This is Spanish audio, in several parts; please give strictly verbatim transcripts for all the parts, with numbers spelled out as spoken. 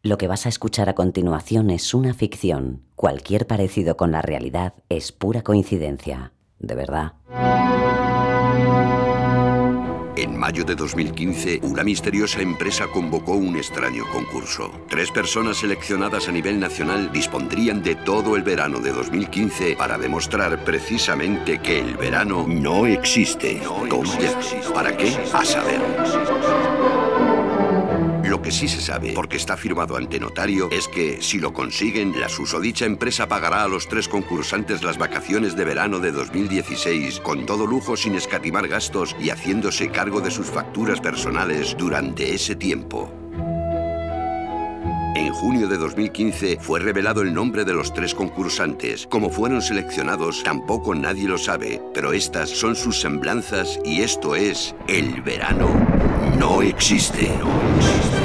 Lo que vas a escuchar a continuación es una ficción. Cualquier parecido con la realidad es pura coincidencia. De verdad. En mayo de dos mil quince, una misteriosa empresa convocó un extraño concurso. Tres personas seleccionadas a nivel nacional dispondrían de todo el verano de dos mil quince para demostrar precisamente que el verano no existe. ¿Cómo ya? ¿Para qué? A saber. Lo que sí se sabe, porque está firmado ante notario, es que, si lo consiguen, la susodicha empresa pagará a los tres concursantes las vacaciones de verano de dos mil dieciséis, con todo lujo sin escatimar gastos y haciéndose cargo de sus facturas personales durante ese tiempo. En junio de dos mil quince fue revelado el nombre de los tres concursantes. Cómo fueron seleccionados, tampoco nadie lo sabe, pero estas son sus semblanzas y esto es El verano no existe. No existe.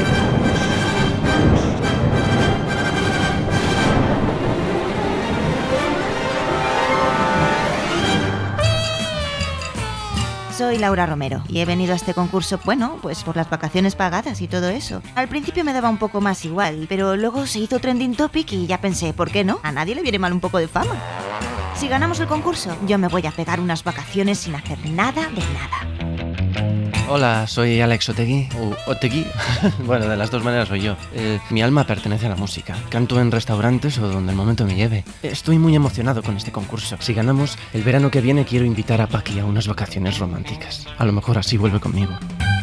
Soy Laura Romero y he venido a este concurso, bueno, pues por las vacaciones pagadas y todo eso. Al principio me daba un poco más igual, pero luego se hizo trending topic y ya pensé, ¿por qué no? A nadie le viene mal un poco de fama. Si ganamos el concurso, yo me voy a pegar unas vacaciones sin hacer nada de nada. Hola, soy Alex Otegui, o Otegui, bueno, de las dos maneras soy yo. Eh, mi alma pertenece a la música. Canto en restaurantes o donde el momento me lleve. Estoy muy emocionado con este concurso. Si ganamos, el verano que viene quiero invitar a Paqui a unas vacaciones románticas. A lo mejor así vuelve conmigo.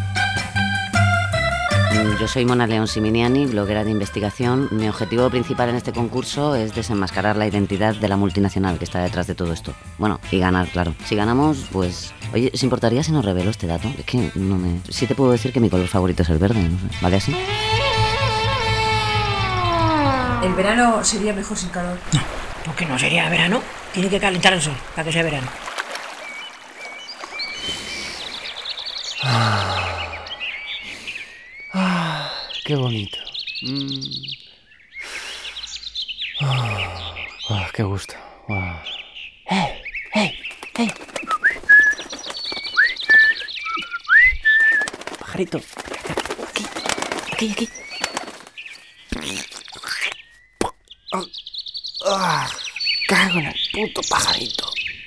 Yo soy Mona León Siminiani, bloguera de investigación. Mi objetivo principal en este concurso es desenmascarar la identidad de la multinacional que está detrás de todo esto. Bueno, y ganar, claro. Si ganamos, pues... Oye, ¿se importaría si nos revelo este dato? Es que no me... Sí te puedo decir que mi color favorito es el verde, no sé. ¿Vale así? El verano sería mejor sin calor. No, ¿por qué no sería verano? Tiene que calentar el sol para que sea verano. Ah, qué bonito. Mm. Ah, ah, qué gusto. Ah. ¡Eh! ¡Eh! ¡Eh! Pajarito. Aquí. Aquí, aquí. Ah, ah, cago en el puto pajarito.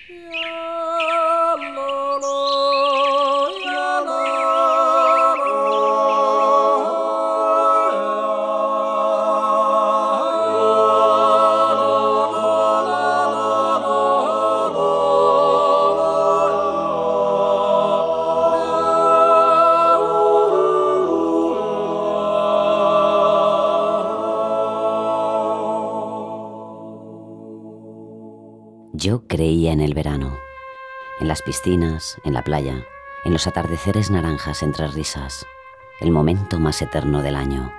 Yo creía en el verano, en las piscinas, en la playa, en los atardeceres naranjas entre risas, el momento más eterno del año.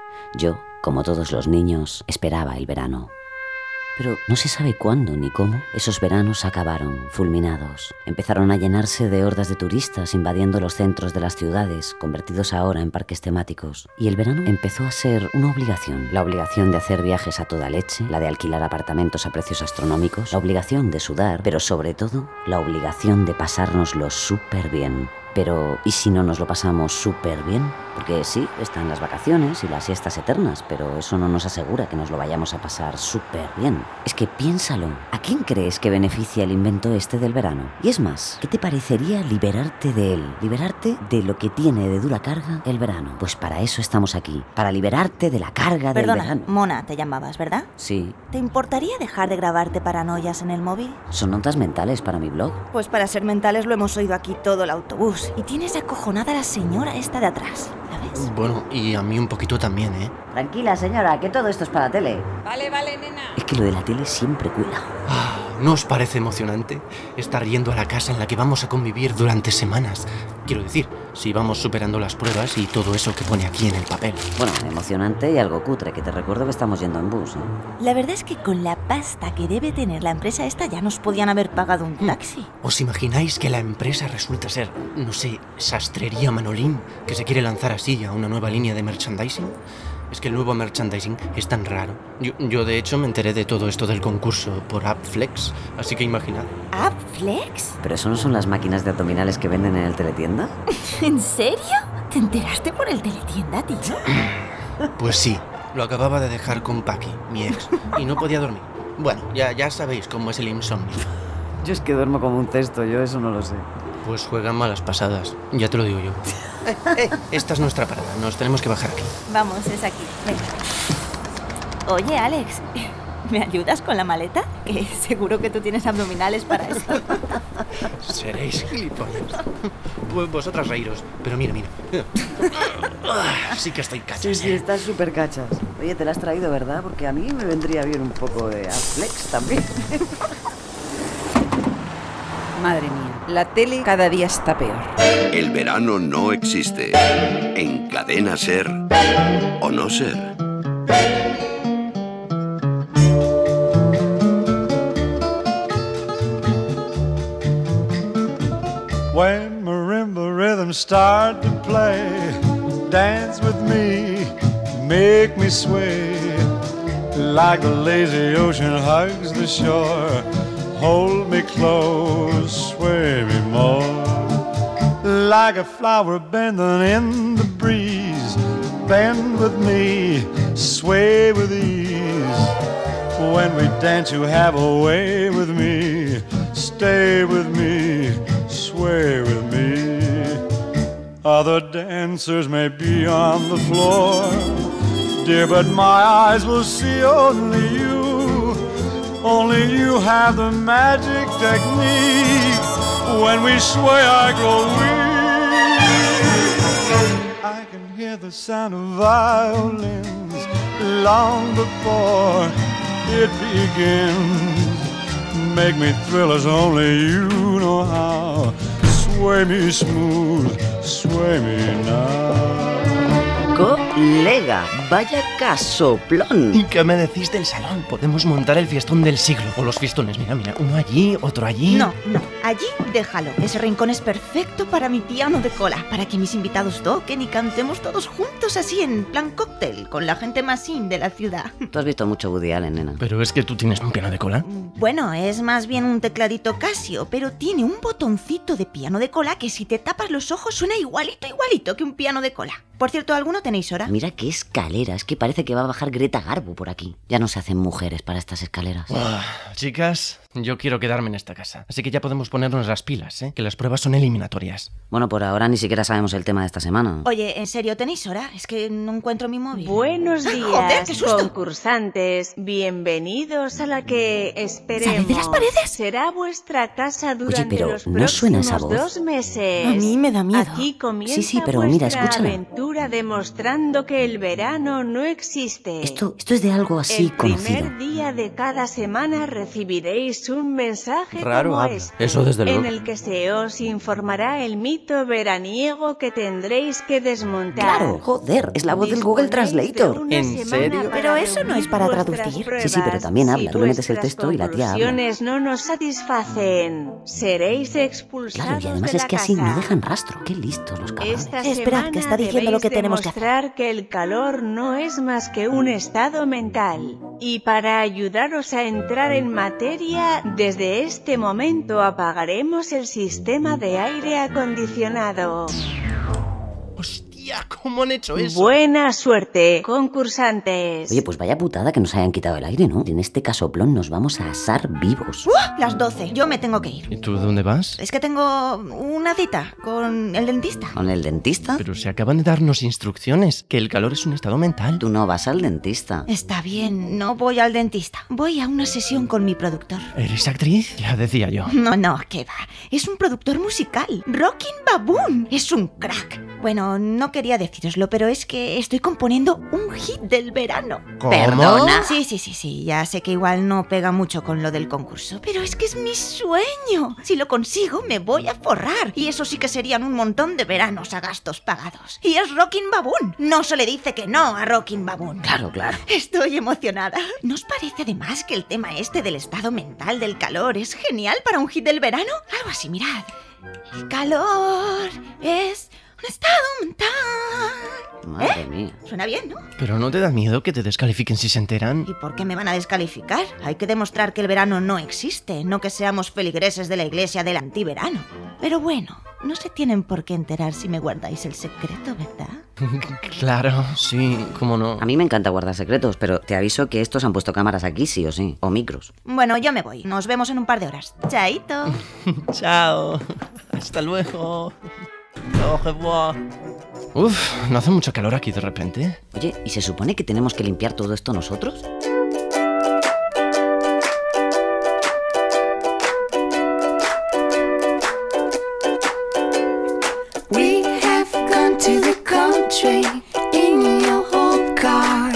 Yo, como todos los niños, esperaba el verano. Pero no se sabe cuándo ni cómo esos veranos acabaron, fulminados. Empezaron a llenarse de hordas de turistas invadiendo los centros de las ciudades, convertidos ahora en parques temáticos. Y el verano empezó a ser una obligación. La obligación de hacer viajes a toda leche, la de alquilar apartamentos a precios astronómicos, la obligación de sudar, pero sobre todo, la obligación de pasárnoslo súper bien. Pero, ¿y si no nos lo pasamos súper bien? Porque sí, están las vacaciones y las siestas eternas, pero eso no nos asegura que nos lo vayamos a pasar súper bien. Es que piénsalo, ¿a quién crees que beneficia el invento este del verano? Y es más, ¿qué te parecería liberarte de él? Liberarte de lo que tiene de dura carga el verano. Pues para eso estamos aquí, para liberarte de la carga del Perdona, verano. Mona, te llamabas, ¿verdad? Sí. ¿Te importaría dejar de grabarte paranoias en el móvil? ¿Son notas mentales para mi blog? Pues para ser mentales lo hemos oído aquí todo el autobús. Y tienes acojonada a la señora esta de atrás, ¿la ves? Bueno, y a mí un poquito también, ¿eh? Tranquila, señora, que todo esto es para tele. Vale, vale, nena. Es que lo de la tele siempre cuela. Ah, ¿no os parece emocionante estar yendo a la casa en la que vamos a convivir durante semanas? Quiero decir, si vamos superando las pruebas y todo eso que pone aquí en el papel. Bueno, emocionante y algo cutre, que te recuerdo que estamos yendo en bus, ¿eh? La verdad es que con la pasta que debe tener la empresa esta ya nos podían haber pagado un taxi. ¿Os imagináis que la empresa resulta ser, no sé, Sastrería Manolín, que se quiere lanzar así a una nueva línea de merchandising? Es que el nuevo merchandising es tan raro. Yo, yo de hecho me enteré de todo esto del concurso por AppFlex, así que imaginad. ¿AppFlex? ¿Pero eso no son las máquinas de abdominales que venden en el teletienda? ¿En serio? ¿Te enteraste por el teletienda, tío? Pues sí, Lo acababa de dejar con Paqui, mi ex, y no podía dormir. Bueno, ya, ya sabéis cómo es el insomnio. Yo es que duermo como un cesto, yo eso no lo sé. Pues juegan malas pasadas, ya te lo digo yo. eh, eh, esta es nuestra parada, nos tenemos que bajar aquí. Vamos, es aquí. Venga. Oye, Alex, ¿me ayudas con la maleta? Que seguro que tú tienes abdominales para esto. Seréis gilipollas. Pues vosotras reíros, pero mira, mira. Sí que estoy cachas. Sí, sí, estás súper cachas. Oye, te la has traído, ¿verdad? Porque a mí me vendría bien un poco de Afflex también. Madre mía, la tele cada día está peor. El verano no existe. Encadena ser o no ser. When marimba rhythms start to play, dance with me, make me sway, like the lazy ocean hugs the shore. Hold me close, sway me more, like a flower bending in the breeze. Bend with me, sway with ease. When we dance, you have a way with me. Stay with me, sway with me. Other dancers may be on the floor, dear, but my eyes will see only you. Only you have the magic technique. When we sway, I grow weak. I can hear the sound of violins long before it begins. Make me thrill as only you know how. Sway me smooth, sway me now. Colega, vaya casoplón. ¿Y qué me decís del salón? Podemos montar el fiestón del siglo. O los fiestones, mira, mira. Uno allí, otro allí. No, no, allí déjalo. Ese rincón es perfecto para mi piano de cola, para que mis invitados toquen y cantemos todos juntos así en plan cóctel, con la gente más in de la ciudad. Tú has visto mucho Woody Allen, nena. Pero es que tú tienes un piano de cola. Bueno, es más bien un tecladito Casio, pero tiene un botoncito de piano de cola que si te tapas los ojos suena igualito, igualito que un piano de cola. Por cierto, ¿alguno tenéis hora? Mira qué escalera, es que parece que va a bajar Greta Garbo por aquí. Ya no se hacen mujeres para estas escaleras. Ah, chicas, yo quiero quedarme en esta casa. Así que ya podemos ponernos las pilas, ¿eh? Que las pruebas son eliminatorias. Bueno, por ahora ni siquiera sabemos el tema de esta semana. Oye, ¿en serio tenéis hora? Es que no encuentro mi móvil. Buenos días, Joder, qué susto. concursantes. Bienvenidos a la que esperemos ¿Sale de las paredes? será vuestra casa durante pero los ¿no suena esa próximos voz? dos meses. A mí me da miedo. Aquí comienza Sí, sí, pero mira, vuestra escúchala. aventura demostrando que el verano no existe. Esto, esto es de algo así el conocido. primer día de cada semana recibiréis un mensaje Raro como habla. este, Eso desde luego. en el que se os informará el mito veraniego que tendréis que desmontar. Claro, joder, es la voz del Google Disponéis de Translator. una ¿En semana serio? para Pero eso no es para reunir traducir. vuestras Sí, sí, pero también habla. Si Tú le metes el vuestras texto y la tía habla. conclusiones no nos satisfacen, seréis expulsados Claro, y además de es la que así casa. no dejan rastro. Qué listos los cabrones. Esta Esperad, semana que está diciendo lo que debéis tenemos que hacer. demostrar que el calor no es más que un estado mental. Y para ayudaros a entrar en materia, desde este momento apagaremos el sistema de aire acondicionado. ¡Hostia! ¿Cómo han hecho eso? Buena suerte, concursantes. Oye, pues vaya putada que nos hayan quitado el aire, ¿no? En este casoplón nos vamos a asar vivos. ¡Uh! Las doce, yo me tengo que ir. ¿Y tú dónde vas? Es que tengo una cita con el dentista. ¿Con el dentista? Pero se acaban de darnos instrucciones, que el calor es un estado mental. Tú no vas al dentista. Está bien, no voy al dentista. Voy a una sesión con mi productor. ¿Eres actriz? Ya decía yo. No, no, ¿qué va? Es un productor musical. Rockin' Baboon. Es un crack. Bueno, no quería decíroslo, pero es que estoy componiendo un hit del verano. ¿Cómo? ¿Perdona? Sí, sí, sí, sí. Ya sé que igual no pega mucho con lo del concurso, pero es que es mi sueño. Si lo consigo, me voy a forrar. Y eso sí que serían un montón de veranos a gastos pagados. Y es Rockin' Baboon. No se le dice que no a Rockin' Baboon. Claro, claro. Estoy emocionada. ¿No os parece además que el tema este del estado mental del calor es genial para un hit del verano? Algo así, mirad. El calor es Un estado mental. Madre ¿Eh? mía. Suena bien, ¿no? ¿Pero no te da miedo que te descalifiquen si se enteran? ¿Y por qué me van a descalificar? Hay que demostrar que el verano no existe, no que seamos feligreses de la iglesia del antiverano. Pero bueno, no se tienen por qué enterar si me guardáis el secreto, ¿verdad? Claro, sí, cómo no. A mí me encanta guardar secretos, pero te aviso que estos han puesto cámaras aquí sí o sí, o micros. Bueno, yo me voy. Nos vemos en un par de horas. Chaito. Chao. Hasta luego. Au revoir. Uf, ¿no hace mucho calor aquí de repente? Oye, ¿y se supone que tenemos que limpiar todo esto nosotros? We have gone to the country in your old car.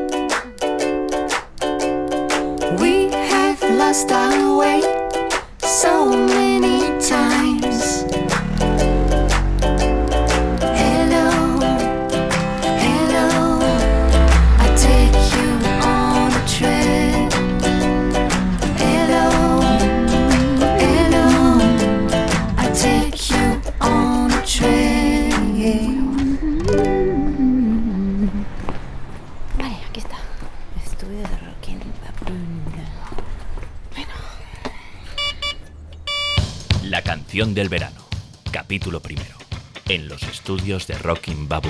We have lost our way so many times. Hello, hello, I take you on a trip. Hello, hello, I take you on a trip. Vale, aquí está. Estudio de Rocking Baboon. Bueno. La canción del verano, capítulo primero, en los estudios de Rocking Baboon.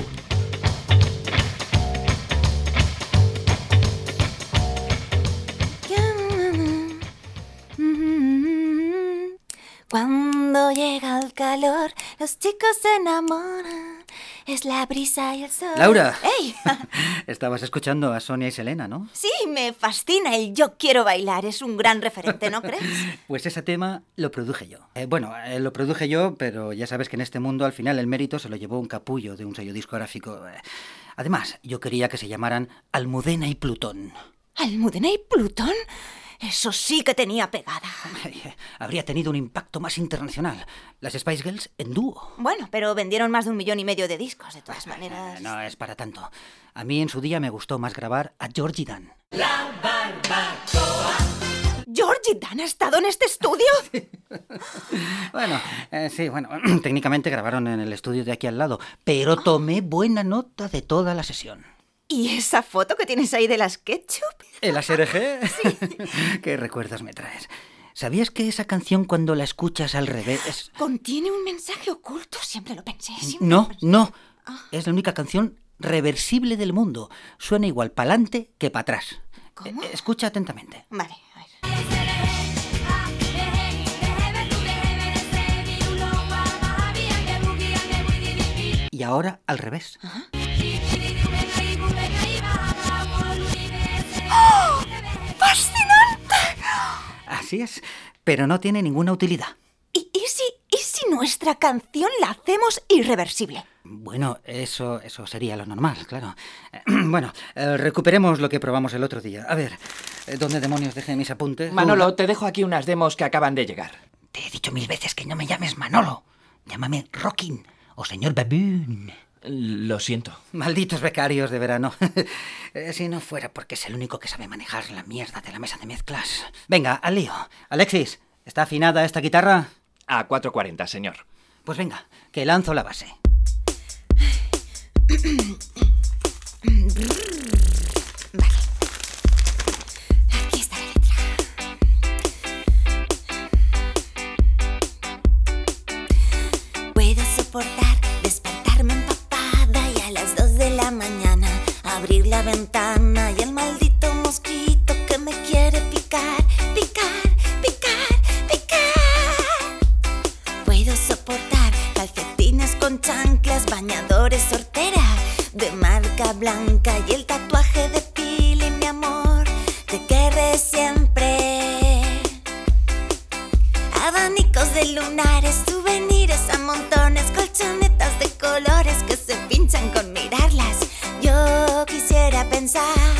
Cuando llega el calor, los chicos se enamoran. Es la brisa y el sol. Laura. ¡Ey! Estabas escuchando a Sonia y Selena, ¿no? Sí, me fascina el Yo Quiero Bailar. Es un gran referente, ¿no crees? Pues ese tema lo produje yo. Eh, bueno, eh, lo produje yo, pero ya sabes que en este mundo al final el mérito se lo llevó un capullo de un sello discográfico. Eh, Además, yo quería que se llamaran Almudena y Plutón. ¿Almudena y Plutón? Eso sí que tenía pegada. Habría tenido un impacto más internacional. Las Spice Girls en dúo. Bueno, pero vendieron más de un millón y medio de discos, de todas maneras. No es para tanto. A mí en su día me gustó más grabar a Georgie Dan. ¡La barbacoa! ¿Georgie Dan ha estado en este estudio? Bueno, eh, sí, bueno, técnicamente grabaron en el estudio de aquí al lado, pero tomé buena nota de toda la sesión. ¿Y esa foto que tienes ahí de las ketchup? ¿El A S R G? Sí. ¿Qué recuerdos me traes? ¿Sabías que esa canción cuando la escuchas al revés... ¿Contiene un mensaje oculto? Siempre lo pensé. Siempre No, lo pensé. no. Ah. Es la única canción reversible del mundo. Suena igual para adelante que para atrás. ¿Cómo? Eh, escucha atentamente. Vale, a ver. Y ahora al revés. Ajá. ¡Fascinante! Así es, pero no tiene ninguna utilidad. ¿Y, y, si, ¿Y si nuestra canción la hacemos irreversible? Bueno, eso, eso sería lo normal, claro. Eh, bueno, eh, recuperemos lo que probamos el otro día. A ver, eh, ¿dónde demonios dejé mis apuntes? Manolo, te dejo aquí unas demos que acaban de llegar. Te he dicho mil veces que no me llames Manolo. Llámame Rocking o señor Baboon. Lo siento. Malditos becarios de verano. eh, si no fuera porque es el único que sabe manejar la mierda de la mesa de mezclas. Venga, al lío. Alexis, ¿está afinada esta guitarra? A cuatro cuarenta, señor. Pues venga, que lanzo la base. Vale. Aquí está la letra. Puedo soportar despertarme empapada y a las dos de la mañana abrir la ventana y el maldito mosquito que me quiere picar, picar, picar, picar. Puedo soportar calcetines con chanclas, bañadores Sortera de marca blanca y el tatuaje de Pili, mi amor, te querré siempre. Abanicos de lunares, souvenirs a montones, colchonetas de colores que se pinchan con mirarlas. Yo quisiera pensar,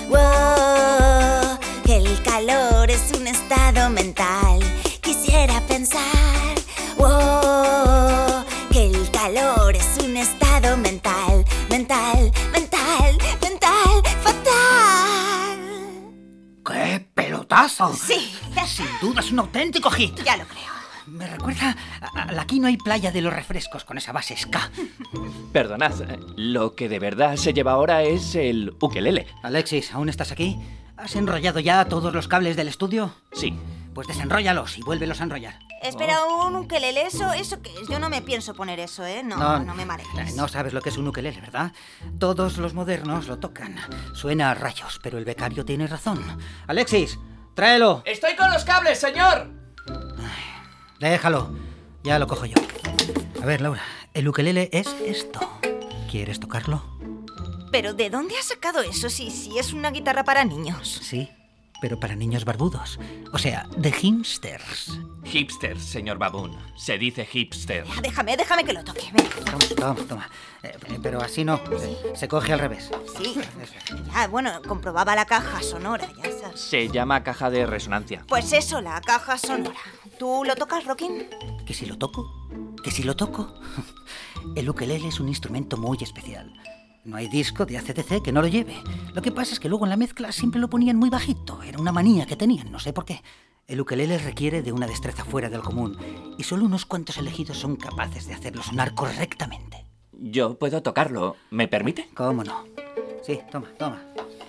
wow, que el calor es un estado mental. Quisiera pensar, wow, que el calor es un estado mental, mental, mental, mental, fatal. ¡Qué pelotazo! Sí. Sin duda es un auténtico hit. Ya lo creo. Me recuerda a, a la Aquí no hay playa de los refrescos con esa base ska. Perdonad, lo que de verdad se lleva ahora es el ukelele. Alexis, ¿aún estás aquí? ¿Has enrollado ya todos los cables del estudio? Sí. Pues desenróllalos y vuélvelos a enrollar. Espera, un ukelele, ¿eso, eso qué es? Yo no me pienso poner eso, ¿eh? No, no, no me marees. No sabes lo que es un ukelele, ¿verdad? Todos los modernos lo tocan. Suena a rayos, pero el becario tiene razón. Alexis, tráelo. ¡Estoy con los cables, señor! Déjalo, ya lo cojo yo. A ver, Laura, el ukelele es esto. ¿Quieres tocarlo? ¿Pero de dónde has sacado eso si, si es una guitarra para niños? Sí, pero para niños barbudos. O sea, de hipsters. Hipsters, señor Baboon. Se dice hipster. Ya, déjame, déjame que lo toque. Venga. Toma, toma, toma. Eh, pero así no. Sí. Se coge al revés. Sí. Ya, bueno, comprobaba la caja sonora, ya sabes. Se llama caja de resonancia. Pues eso, la caja sonora. ¿Tú lo tocas, Rockin? ¿Que si lo toco? ¿Que si lo toco? El ukelele es un instrumento muy especial. No hay disco de A C D C que no lo lleve. Lo que pasa es que luego en la mezcla siempre lo ponían muy bajito. Era una manía que tenían, no sé por qué. El ukelele requiere de una destreza fuera del común y solo unos cuantos elegidos son capaces de hacerlo sonar correctamente. Yo puedo tocarlo. ¿Me permite? ¿Cómo no? Sí, toma, toma.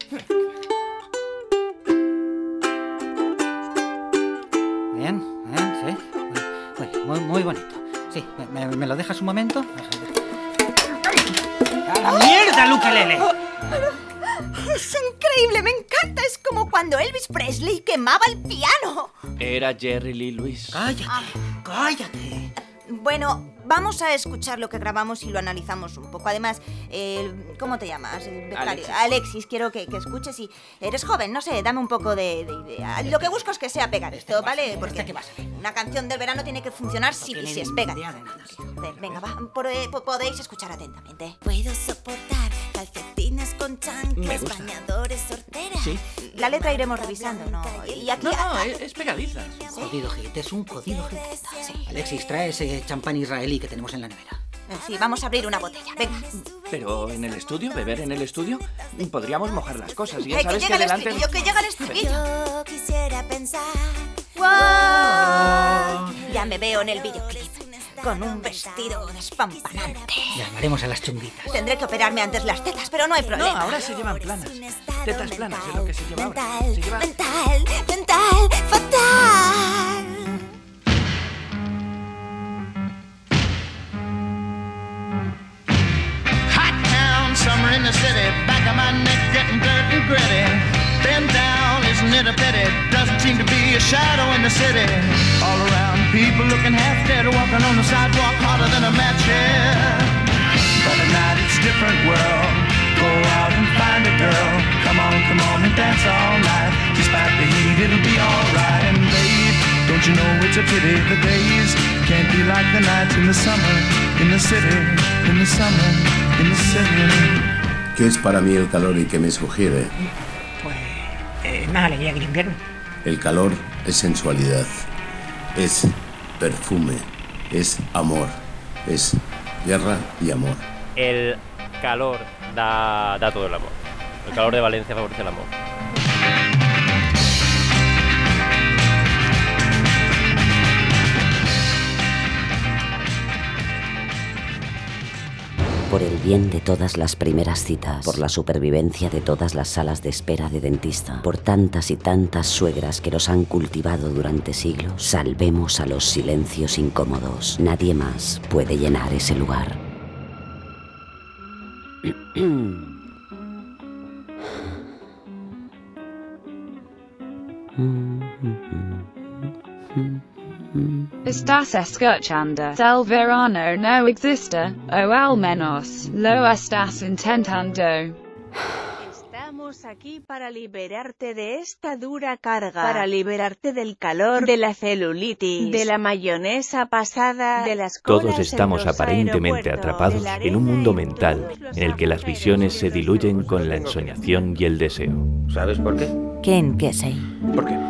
Bien, bien, sí. Muy, muy, muy bonito. Sí, ¿me, me lo dejas un momento? ¡A la mierda, el ukelele! Es increíble, me encanta. Es como cuando Elvis Presley quemaba el piano. Era Jerry Lee Lewis. ¡Cállate! Ah. ¡Cállate! Bueno, vamos a escuchar lo que grabamos y lo analizamos un poco. Además, eh, ¿cómo te llamas? Alexis. Alexis, quiero que, que escuches y... Eres joven, no sé, dame un poco de, de idea. Lo que busco es que sea pegadizo, ¿vale? Porque una canción del verano tiene que funcionar si, si es pegadiza. Venga, va, podéis escuchar atentamente. Puedo soportar calcetines con chanclas, bañadores, sorteras. Sí. La letra iremos revisando, ¿no? Y aquí... No, no, es, es pegadiza. ¿Sí? Jodido hit, es un jodido hit. Sí. Alexis, trae ese champán israelí que tenemos en la nevera. Sí, vamos a abrir una botella, venga. Pero en el estudio, beber en el estudio, podríamos mojar las cosas. Y ya Ay, sabes que, que, llega el delante... estribillo, que llega el estribillo. Yo quisiera pensar. ¡Wow! Ya me veo en el videoclip. Con un vestido despampanante. Llamaremos a las chunguitas. Tendré que operarme antes las tetas, pero no hay problema. No, ahora se llevan planas. Tetas planas es lo que se lleva ahora. Mental, se lleva... mental, mental, fatal. Hot town, summer in the city, back of my neck getting dirt and gritty. Bend down, isn't it a pity? Doesn't seem to be a shadow in the city. All around, people looking half dead, walking on the sidewalk harder than a match head. But at night it's a different world. Go out and find a girl. Come on, come on and dance all night. Despite the heat, it'll be alright. And babe, don't you know it's a pity the days can't be like the nights in the summer, in the city, in the summer, in the city. ¿Qué es para mí el calor y qué me sugiere? Pues eh, más alegría que el invierno. El calor es sensualidad, es perfume, es amor, es guerra y amor. El calor da, da todo el amor. El calor de Valencia favorece el amor. Por el bien de todas las primeras citas, por la supervivencia de todas las salas de espera de dentista, por tantas y tantas suegras que los han cultivado durante siglos, salvemos a los silencios incómodos. Nadie más puede llenar ese lugar. Estás escuchando El verano no existe, o al menos lo estás intentando. Estamos aquí para liberarte de esta dura carga, para liberarte del calor, de la celulitis, de la mayonesa pasada, de las colas. Todos estamos aparentemente atrapados en un mundo mental en el que las visiones se diluyen con la ensoñación y el deseo. ¿Sabes por qué? ¿Quién qué sé? ¿Por qué?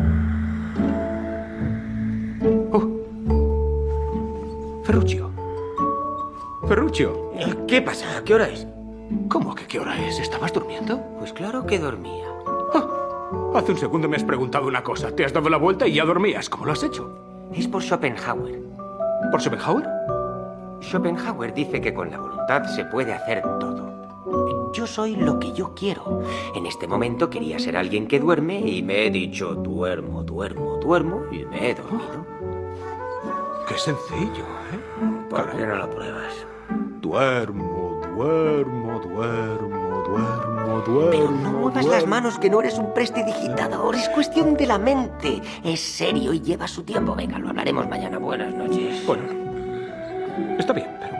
Ferruccio. Ferruccio. ¿Qué pasa? ¿Qué hora es? ¿Cómo que qué hora es? ¿Estabas durmiendo? Pues claro que dormía. Ah, hace un segundo me has preguntado una cosa. Te has dado la vuelta y ya dormías. ¿Cómo lo has hecho? Es por Schopenhauer. ¿Por Schopenhauer? Schopenhauer dice que con la voluntad se puede hacer todo. Yo soy lo que yo quiero. En este momento quería ser alguien que duerme y me he dicho duermo, duermo, duermo y me he dormido. Qué sencillo, ¿eh? ¿Por qué no lo pruebas? Duermo, duermo, duermo, duermo, duermo. Pero no muevas duermo. las manos, que no eres un prestidigitador. Es cuestión de la mente. Es serio y lleva su tiempo. Venga, lo hablaremos mañana. Buenas noches. Bueno, está bien, pero...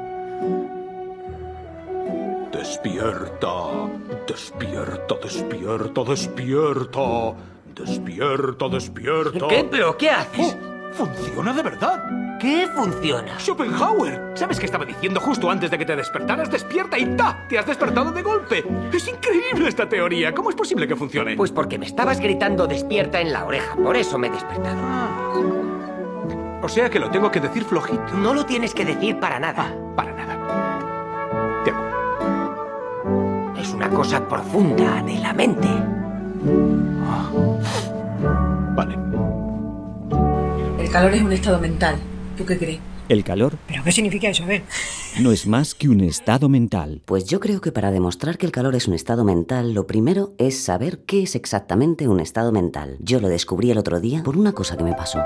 Despierta, despierta, despierta, despierta. Despierta, despierta. ¿Qué? ¿Pero qué haces? Oh, funciona de verdad. ¿Qué funciona? Schopenhauer. ¿Sabes qué estaba diciendo justo antes de que te despertaras? Despierta y ¡ta! Te has despertado de golpe. Es increíble esta teoría. ¿Cómo es posible que funcione? Pues porque me estabas gritando despierta en la oreja. Por eso me he despertado. O sea que lo tengo que decir flojito. No lo tienes que decir para nada. Ah, para nada. De acuerdo. Es una cosa profunda de la mente. Ah. Vale. El calor es un estado mental. ¿Tú qué crees? ¿El calor? ¿Pero qué significa eso? A ver. No es más que un estado mental. Pues yo creo que para demostrar que el calor es un estado mental, lo primero es saber qué es exactamente un estado mental. Yo lo descubrí el otro día por una cosa que me pasó.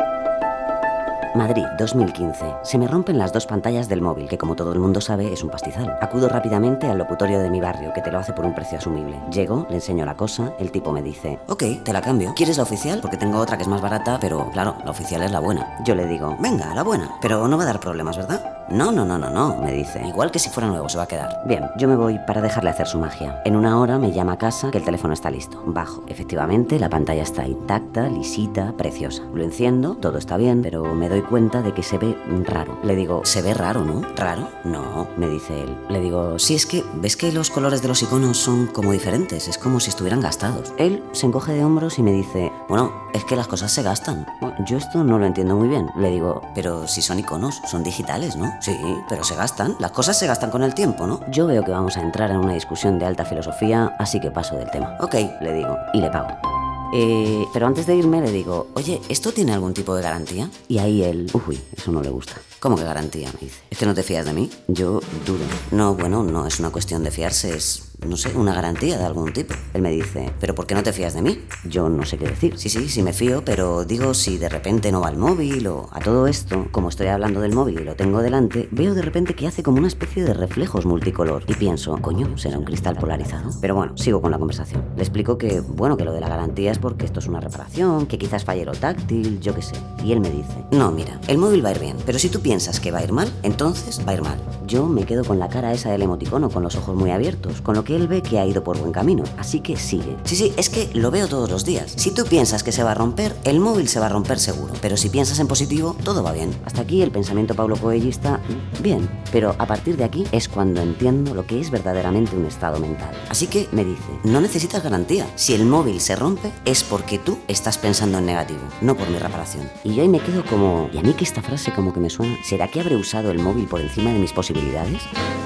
Madrid, dos mil quince. Se me rompen las dos pantallas del móvil, que como todo el mundo sabe es un pastizal. Acudo rápidamente al locutorio de mi barrio, que te lo hace por un precio asumible. Llego, le enseño la cosa, el tipo me dice: ok, te la cambio. ¿Quieres la oficial? Porque tengo otra que es más barata, pero claro, la oficial es la buena. Yo le digo: venga, la buena, pero no va a dar problemas, ¿verdad? No, no, no, no, no, me dice. Igual que si fuera nuevo se va a quedar. Bien, yo me voy para dejarle hacer su magia. En una hora me llama a casa que el teléfono está listo. Bajo. Efectivamente, la pantalla está intacta, lisita, preciosa. Lo enciendo, todo está bien, pero me doy cuenta de que se ve raro. Le digo: se ve raro, ¿no? ¿Raro? No, me dice él. Le digo: sí, es que ves que los colores de los iconos son como diferentes, es como si estuvieran gastados. Él se encoge de hombros y me dice: bueno, es que las cosas se gastan. Bueno, yo esto no lo entiendo muy bien. Le digo: pero si son iconos, son digitales, ¿no? Sí, pero se gastan. Las cosas se gastan con el tiempo, ¿no? Yo veo que vamos a entrar en una discusión de alta filosofía, así que paso del tema. Ok, le digo, y le pago. Eh, pero antes de irme le digo: oye, ¿esto tiene algún tipo de garantía? Y ahí él: uy, eso no le gusta. ¿Cómo que garantía? Me dice. ¿Es que no te fías de mí? Yo dudo. No, bueno, no es una cuestión de fiarse, es, no sé, una garantía de algún tipo. Él me dice: ¿pero por qué no te fías de mí? Yo no sé qué decir. Sí, sí, sí me fío, pero digo, si de repente no va el móvil o... A todo esto, como estoy hablando del móvil y lo tengo delante, veo de repente que hace como una especie de reflejos multicolor. Y pienso: coño, ¿será un cristal polarizado? Pero bueno, sigo con la conversación. Le explico que, bueno, que lo de la garantía es porque esto es una reparación, que quizás falle lo táctil, yo qué sé. Y él me dice: no, mira, el móvil va a ir bien, pero si tú piensas que va a ir mal, entonces va a ir mal. Yo me quedo con la cara esa del emoticono, con los ojos muy abiertos, con lo que él ve que ha ido por buen camino. Así que sigue. Sí, sí, es que lo veo todos los días. Si tú piensas que se va a romper, el móvil se va a romper seguro. Pero si piensas en positivo, todo va bien. Hasta aquí el pensamiento Paulo Coelhista, bien. Pero a partir de aquí es cuando entiendo lo que es verdaderamente un estado mental. Así que me dice: no necesitas garantía. Si el móvil se rompe, es porque tú estás pensando en negativo, no por mi reparación. Y yo ahí me quedo como... ¿y a mí que esta frase como que me suena? ¿Será que habré usado el móvil por encima de mis posibilidades?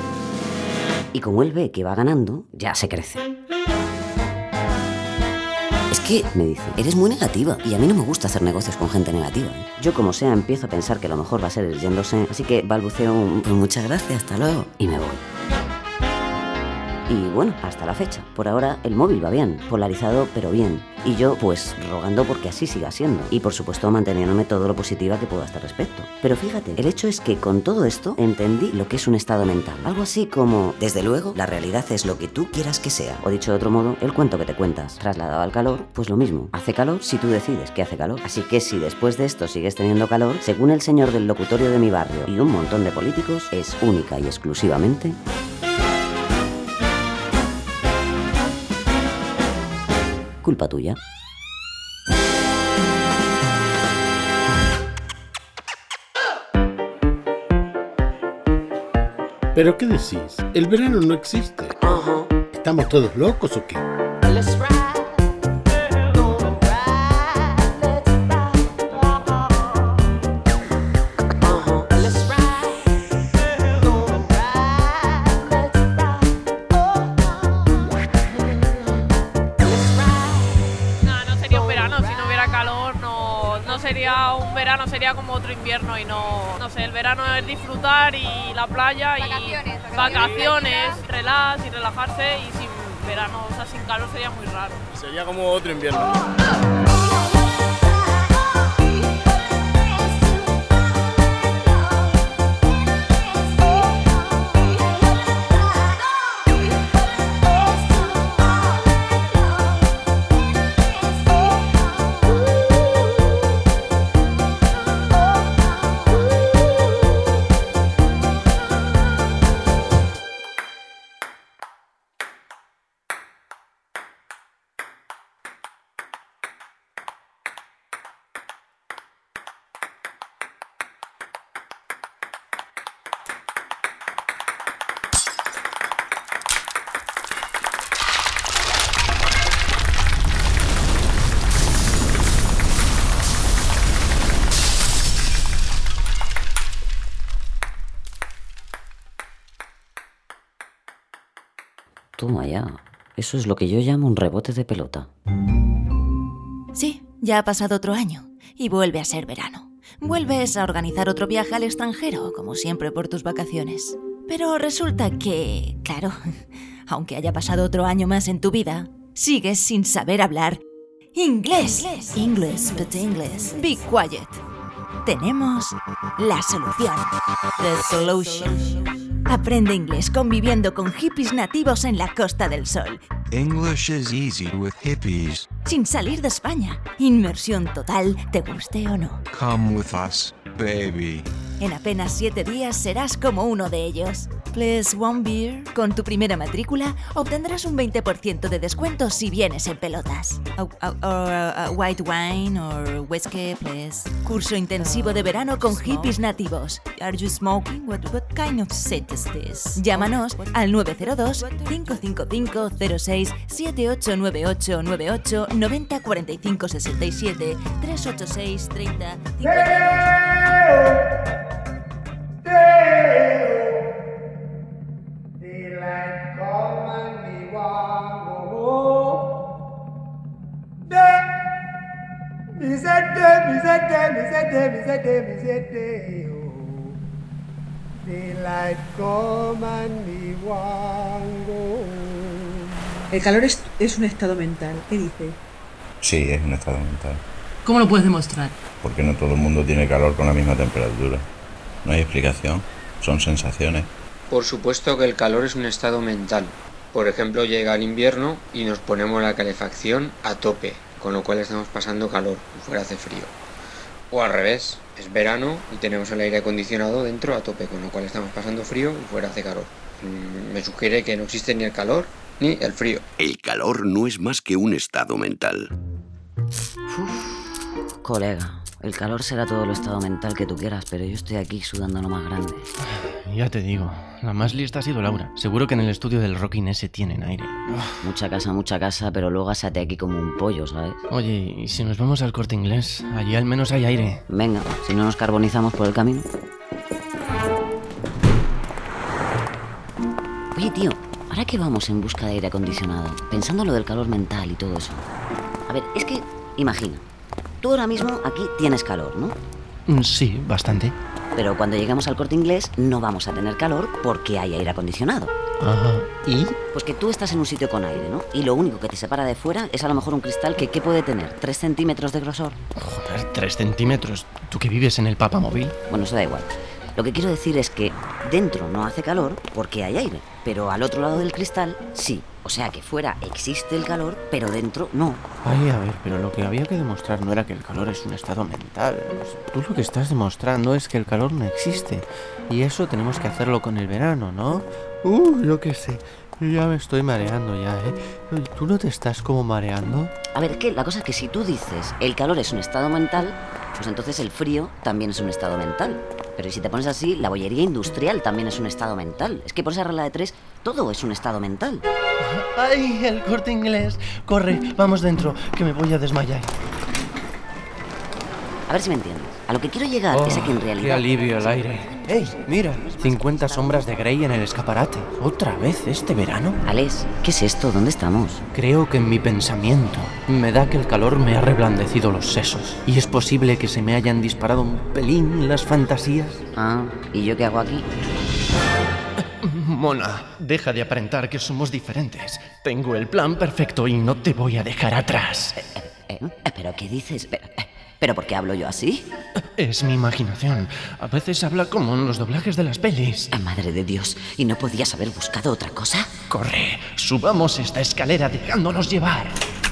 Y como él ve que va ganando, ya se crece. Es que, me dice, eres muy negativa y a mí no me gusta hacer negocios con gente negativa, ¿eh? Yo como sea empiezo a pensar que lo mejor va a ser ir yéndose, así que balbuceo un pues muchas gracias, hasta luego, y me voy. Y bueno, hasta la fecha. Por ahora el móvil va bien, polarizado pero bien. Y yo pues rogando porque así siga siendo. Y por supuesto manteniéndome todo lo positiva que puedo a este respecto. Pero fíjate, el hecho es que con todo esto entendí lo que es un estado mental. Algo así como: desde luego, la realidad es lo que tú quieras que sea. O dicho de otro modo, el cuento que te cuentas. Trasladado al calor, pues lo mismo. Hace calor si tú decides que hace calor. Así que si después de esto sigues teniendo calor, según el señor del locutorio de mi barrio y un montón de políticos, es única y exclusivamente... culpa tuya. ¿Pero qué decís? El verano no existe. Uh-huh. ¿Estamos todos locos o qué? sería un verano, sería como otro invierno y no, no sé, el verano es disfrutar y la playa y vacaciones, vacaciones relax y relajarse, y sin verano, o sea, sin calor sería muy raro. Sería como otro invierno. Toma ya. Eso es lo que yo llamo un rebote de pelota. Sí, ya ha pasado otro año y vuelve a ser verano. Vuelves a organizar otro viaje al extranjero, como siempre por tus vacaciones. Pero resulta que, claro, aunque haya pasado otro año más en tu vida, sigues sin saber hablar inglés. English, but English. Be quiet. Tenemos la solución. The solution. Aprende inglés conviviendo con hippies nativos en la Costa del Sol. English is easy with hippies. Sin salir de España. Inmersión total, te guste o no. Come with us, baby. En apenas siete días serás como uno de ellos. Please, one beer. Con tu primera matrícula obtendrás un veinte por ciento de descuento si vienes en pelotas. O, o, o, uh, white wine or whiskey, please. Curso intensivo de verano con hippies nativos. Are you smoking? What, what kind of set is this? Llámanos al nueve cero dos, cinco cinco cinco, cero seis, siete ocho nueve ocho nueve ocho, noventa cuarenta y cinco sesenta y siete, tres ocho seis treinta cincuenta. El calor es, es un estado mental, ¿qué dices? Sí, es un estado mental. ¿Cómo lo puedes demostrar? Porque no todo el mundo tiene calor con la misma temperatura. No hay explicación, son sensaciones. Por supuesto que el calor es un estado mental. Por ejemplo, llega el invierno y nos ponemos la calefacción a tope, con lo cual estamos pasando calor y fuera hace frío. O al revés, es verano y tenemos el aire acondicionado dentro a tope, con lo cual estamos pasando frío y fuera hace calor. Me sugiere que no existe ni el calor ni el frío. El calor no es más que un estado mental. Uf, colega, el calor será todo el estado mental que tú quieras, pero yo estoy aquí sudando lo más grande. Ya te digo, la más lista ha sido Laura. Seguro que en el estudio del Rocking ese tienen aire. Uf, mucha casa, mucha casa, pero luego asate aquí como un pollo, ¿sabes? Oye, ¿y si nos vamos al Corte Inglés? Allí al menos hay aire. Venga, si no nos carbonizamos por el camino. Oye, tío, ahora que vamos en busca de aire acondicionado, pensando en lo del calor mental y todo eso. A ver, es que, imagina, tú ahora mismo aquí tienes calor, ¿no? Sí, bastante. Pero cuando lleguemos al Corte Inglés no vamos a tener calor porque hay aire acondicionado. Ajá. ¿Y? Pues que tú estás en un sitio con aire, ¿no? Y lo único que te separa de fuera es a lo mejor un cristal que ¿qué puede tener? ¿Tres centímetros de grosor? Joder, tres centímetros. ¿Tú que vives en el Papamóvil? Bueno, eso da igual. Lo que quiero decir es que dentro no hace calor porque hay aire, pero al otro lado del cristal sí. O sea que fuera existe el calor, pero dentro no. Ay, a ver, pero lo que había que demostrar no era que el calor es un estado mental. O sea, tú lo que estás demostrando es que el calor no existe. Y eso tenemos que hacerlo con el verano, ¿no? Uh, yo qué sé. Yo ya me estoy mareando ya, ¿eh? ¿Tú no te estás como mareando? A ver, que la cosa es que si tú dices el calor es un estado mental, pues entonces el frío también es un estado mental. Pero si te pones así, la bollería industrial también es un estado mental. Es que por esa regla de tres, todo es un estado mental. ¡Ay, el Corte Inglés! Corre, vamos dentro, que me voy a desmayar. A ver si me entiendes. A lo que quiero llegar Oh, es a que en realidad... ¡Qué alivio el aire! ¡Ey, mira! cincuenta sombras de Grey en el escaparate. ¿Otra vez este verano? Alex, ¿qué es esto? ¿Dónde estamos? Creo que en mi pensamiento me da que el calor me ha reblandecido los sesos. Y es posible que se me hayan disparado un pelín las fantasías. Ah, ¿y yo qué hago aquí? Mona, deja de aparentar que somos diferentes. Tengo el plan perfecto y no te voy a dejar atrás. Eh, eh, ¿Pero qué dices? ¿Pero, ¿Pero por qué hablo yo así? Es mi imaginación. A veces habla como en los doblajes de las pelis. Ah, madre de Dios, ¿y no podías haber buscado otra cosa? Corre, subamos esta escalera dejándonos llevar.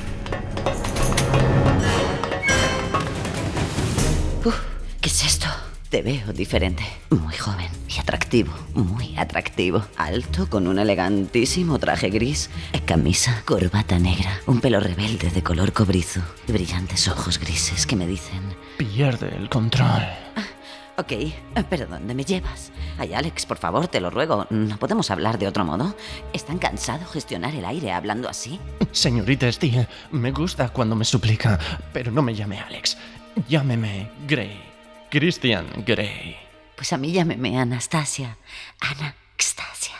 Uf, ¿qué es esto? Te veo diferente, muy joven y atractivo, muy atractivo. Alto, con un elegantísimo traje gris, camisa, corbata negra, un pelo rebelde de color cobrizo y brillantes ojos grises que me dicen... Pierde el control. Ah, ok, pero ¿dónde me llevas? Ay, Alex, por favor, te lo ruego, ¿no podemos hablar de otro modo? ¿Es tan cansado gestionar el aire hablando así? Señorita Steele, me gusta cuando me suplica, pero no me llame Alex. Llámeme Grey. Christian Grey. Pues a mí llámeme Anastasia. Anastasia.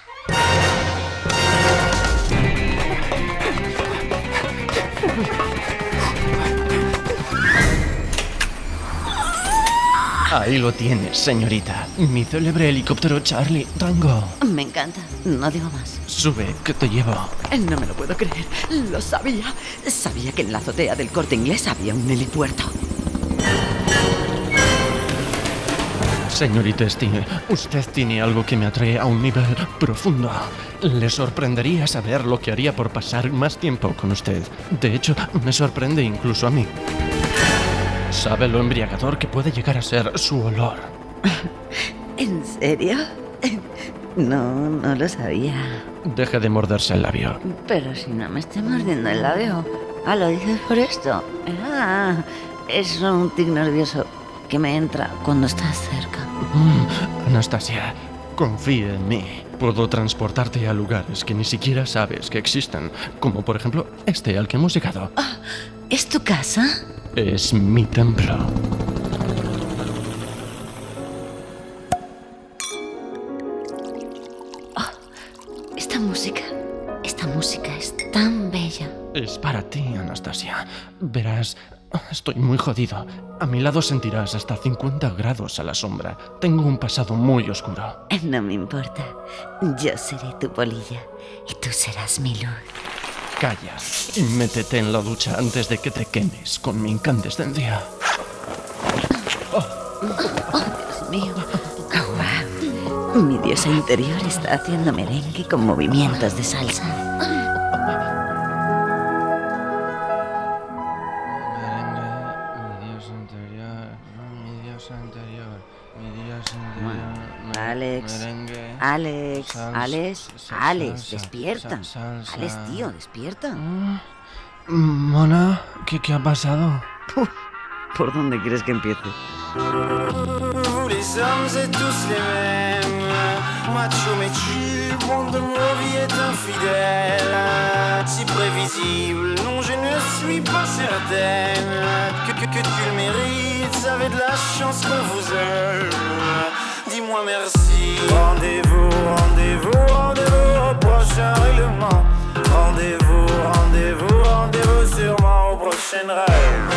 Ahí lo tienes, señorita. Mi célebre helicóptero Charlie Tango. Me encanta. No digo más. Sube, que te llevo. No me lo puedo creer. Lo sabía. Sabía que en la azotea del Corte Inglés había un helipuerto. Señorita Steele, usted tiene algo que me atrae a un nivel profundo. Le sorprendería saber lo que haría por pasar más tiempo con usted. De hecho, me sorprende incluso a mí. ¿Sabe lo embriagador que puede llegar a ser su olor? ¿En serio? No, no lo sabía. Deje de morderse el labio. Pero si no me estoy mordiendo el labio. Ah, ¿lo dices por esto? Ah, es un tic nervioso que me entra cuando estás cerca. Mm, Anastasia, confía en mí. Puedo transportarte a lugares que ni siquiera sabes que existen, como por ejemplo este al que hemos llegado. Oh, ¿es tu casa? Es mi templo. Oh, esta música, esta música es tan bella. Es para ti, Anastasia. Verás, estoy muy jodido. A mi lado sentirás hasta cincuenta grados a la sombra. Tengo un pasado muy oscuro. No me importa. Yo seré tu polilla y tú serás mi luz. Calla y métete en la ducha antes de que te quemes con mi incandescencia. Oh, Dios mío. Oh, wow. Mi diosa interior está haciendo merengue con movimientos de salsa. Alex, merengue, Alex, salsa, Alex, salsa, Alex, salsa, despierta. salsa. Alex, tío, despierta. Mona, ¿qué, qué ha pasado? Uf, ¿por dónde quieres que empiece? Vous les hommes êtes tous les mêmes. Macho mais tu, monde de nos vies est infidèle. Si prévisible, non je ne suis pas certaine que, que, que tu le mérites, vous avez de la chance qu'on vous aime. Dis-moi merci. Rendez-vous, rendez-vous, rendez-vous au prochain règlement. Rendez-vous, rendez-vous, rendez-vous sûrement au prochain rêve.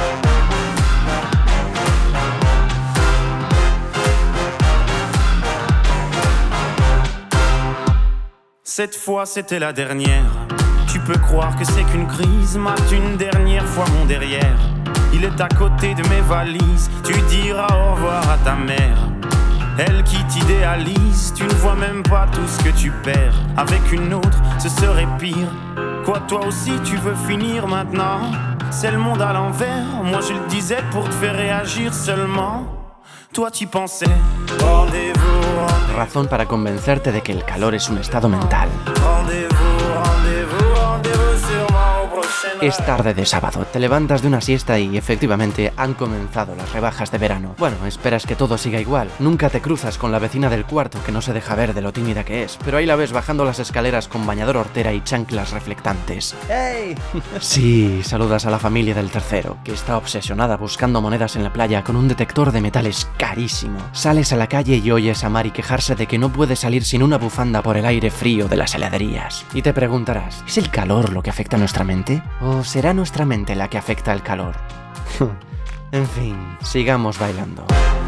Cette fois c'était la dernière. Tu peux croire que c'est qu'une crise. Mate une dernière fois mon derrière. Il est à côté de mes valises. Tu diras au revoir à ta mère. Elle qui t'idéalise. Tu ne vois même pas tout ce que tu perds. Avec une autre ce serait pire. Quoi toi aussi tu veux finir maintenant? C'est le monde à l'envers. Moi je le disais pour te faire réagir seulement. Toi t'y pensais. Rendez-vous, rendez-vous. Razón para convencerte de que el calor es un estado mental. Rendez-vous, rendez-vous, rendez-vous sûrement au Es tarde de sábado, te levantas de una siesta y efectivamente han comenzado las rebajas de verano. Bueno, esperas que todo siga igual. Nunca te cruzas con la vecina del cuarto que no se deja ver de lo tímida que es, pero ahí la ves bajando las escaleras con bañador hortera y chanclas reflectantes. ¡Hey! Sí, saludas a la familia del tercero, que está obsesionada buscando monedas en la playa con un detector de metales carísimo. Sales a la calle y oyes a Mari quejarse de que no puede salir sin una bufanda por el aire frío de las heladerías. Y te preguntarás, ¿es el calor lo que afecta a nuestra mente? ¿O será nuestra mente la que afecta al calor? En fin, sigamos bailando.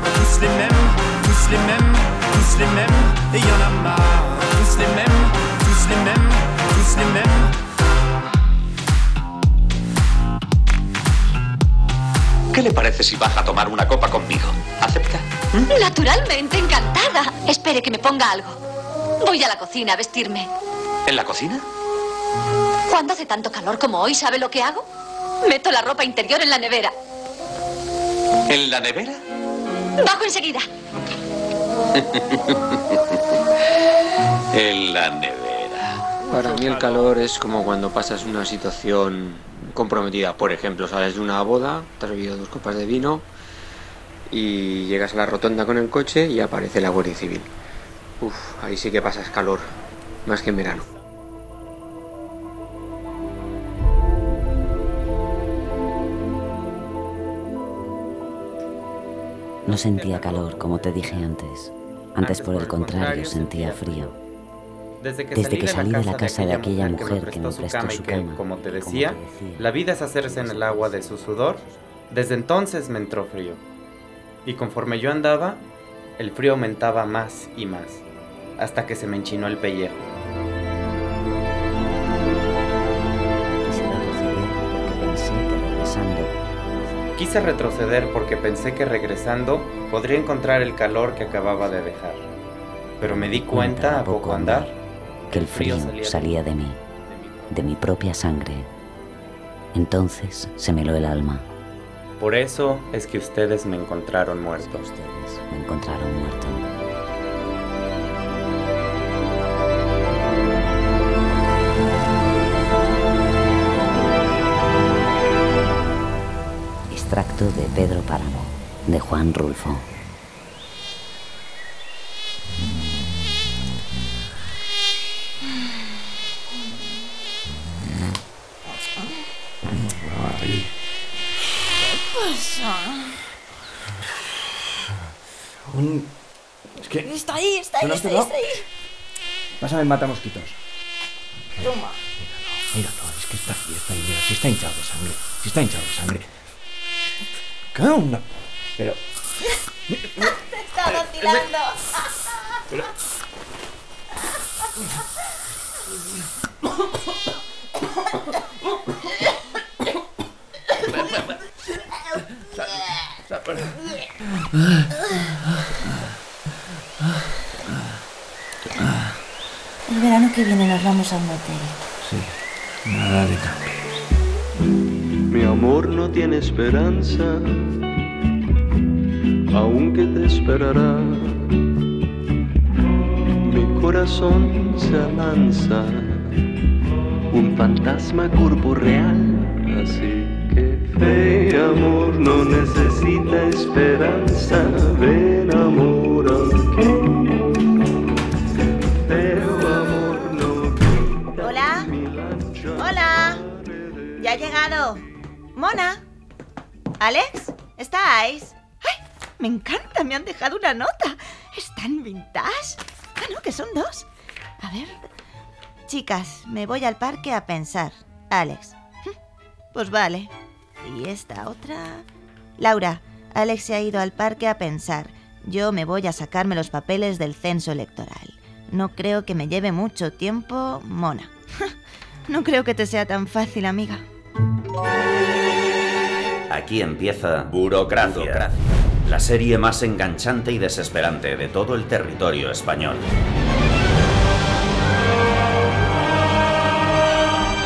¿Qué le parece si baja a tomar una copa conmigo? ¿Acepta? Naturalmente, encantada. Espere que me ponga algo. Voy a la cocina a vestirme. ¿En la cocina? Cuando hace tanto calor como hoy, ¿sabe lo que hago? Meto la ropa interior en la nevera. ¿En la nevera? Bajo enseguida. En la nevera. Para mí el calor es como cuando pasas una situación comprometida. Por ejemplo, sales de una boda, te has bebido dos copas de vino y llegas a la rotonda con el coche y aparece la Guardia Civil. Uf, ahí sí que pasas calor, más que en verano. No sentía calor, como te dije antes. Antes, por el contrario, sentía frío. Desde que, Desde salí, que de salí de la casa de aquella mujer que me su prestó cama y su que, cama, como te como decía, te decía, la vida es hacerse en el agua de su sudor, desde entonces me entró frío. Y conforme yo andaba, el frío aumentaba más y más, hasta que se me enchinó el pellejo. Quise retroceder porque pensé que regresando podría encontrar el calor que acababa de dejar. Pero me di cuenta a poco andar que el frío salía de mí, de mi propia sangre. Entonces se me heló el alma. Por eso es que ustedes me encontraron muerto. Ustedes me encontraron muerto. Extracto de Pedro Páramo, de Juan Rulfo. Un... Es que... Está ahí, está ahí, ¿No está ahí, está ahí. Pásame el matamosquitos. Toma. Míralo, es que está ahí, está ahí, mira, si está hinchado de sangre, si está hinchado de sangre. ¡Cago en una... Pero... Te está vacilando. Pero... El verano que viene nos vamos a un hotel. Sí, nada de cambio. Mi amor no tiene esperanza, aunque te esperará. Mi corazón se alanza, un fantasma corporeal, así que fe, amor, no necesita esperanza. Ven, amor, aunque Hola. Hola. Ya ha llegado. Mona. Alex, ¿estáis? ¡Ay! Me encanta, me han dejado una nota. Es tan vintage. Ah, no, que son dos. A ver. Chicas, me voy al parque a pensar. Alex. Pues vale. ¿Y esta otra? Laura, Alex se ha ido al parque a pensar. Yo me voy a sacarme los papeles del censo electoral. No creo que me lleve mucho tiempo, Mona. No creo que te sea tan fácil, amiga. Aquí empieza Burocracia, Burocracia, la serie más enganchante y desesperante de todo el territorio español.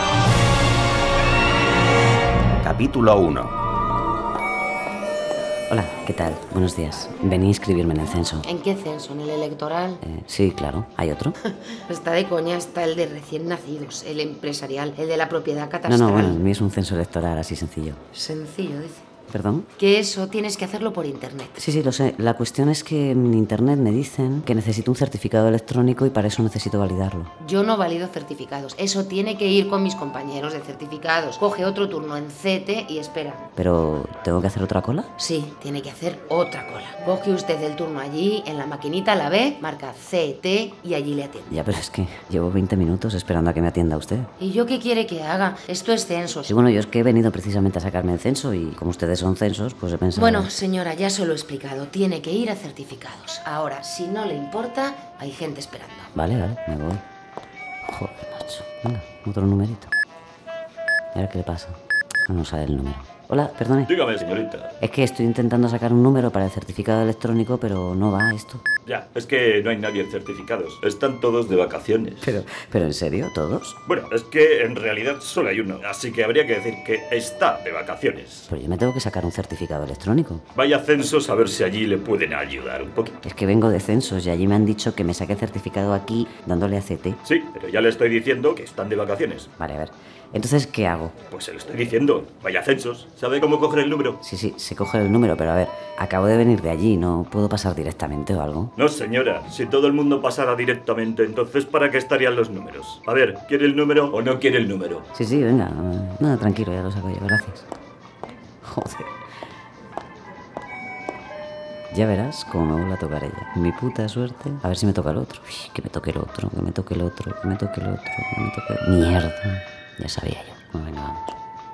Capítulo uno. Hola, ¿qué tal? Buenos días. Vení a inscribirme en el censo. ¿En qué censo? ¿En el electoral? Eh, sí, claro. ¿Hay otro? Está de coña, está el de recién nacidos, el empresarial, el de la propiedad catastral. No, no, bueno, el mío es un censo electoral así sencillo. Sencillo, dice. ¿Perdón? Que eso tienes que hacerlo por internet. Sí, sí, lo sé. La cuestión es que en internet me dicen que necesito un certificado electrónico y para eso necesito validarlo. Yo no valido certificados. Eso tiene que ir con mis compañeros de certificados. Coge otro turno en C T y espera. ¿Pero tengo que hacer otra cola? Sí, tiene que hacer otra cola. Coge usted el turno allí, en la maquinita la ve, marca C T y allí le atiende. Ya, pero es que llevo veinte minutos esperando a que me atienda usted. ¿Y yo qué quiere que haga? Esto es censos. Sí, bueno, yo es que he venido precisamente a sacarme el censo y como ustedes son censos, pues he pensado... Bueno, señora, ya se lo he explicado. Tiene que ir a certificados. Ahora, si no le importa, hay gente esperando. Vale, vale, me voy. Joder, macho. Venga, otro numerito. A ver qué le pasa. No sale el número. Hola, perdone. Dígame, señorita. Es que estoy intentando sacar un número para el certificado electrónico, pero no va esto. Ya, es que no hay nadie en certificados. Están todos de vacaciones. Pero, ¿pero en serio? ¿Todos? Bueno, es que en realidad solo hay uno, así que habría que decir que está de vacaciones. Pero yo me tengo que sacar un certificado electrónico. Vaya a censos a ver si allí le pueden ayudar un poquito. Es que vengo de censos y allí me han dicho que me saque el certificado aquí dándole a C T. Sí, pero ya le estoy diciendo que están de vacaciones. Vale, a ver. Entonces, ¿qué hago? Pues se lo estoy diciendo. Vaya a censos. ¿Sabe cómo coger el número? Sí, sí, se coge el número, pero a ver, acabo de venir de allí, ¿no puedo pasar directamente o algo? No, señora. Si todo el mundo pasara directamente, entonces ¿para qué estarían los números? A ver, ¿quiere el número o no quiere el número? Sí, sí, venga. Nada, tranquilo, ya lo saco yo, gracias. Joder. Ya verás cómo me vuelve a tocar ella. Mi puta suerte. A ver si me toca el otro. Uy, que me toque el otro, que me toque el otro, que me toque el otro, que me toque el... Mierda. Ya sabía yo. Bueno, venga, vamos.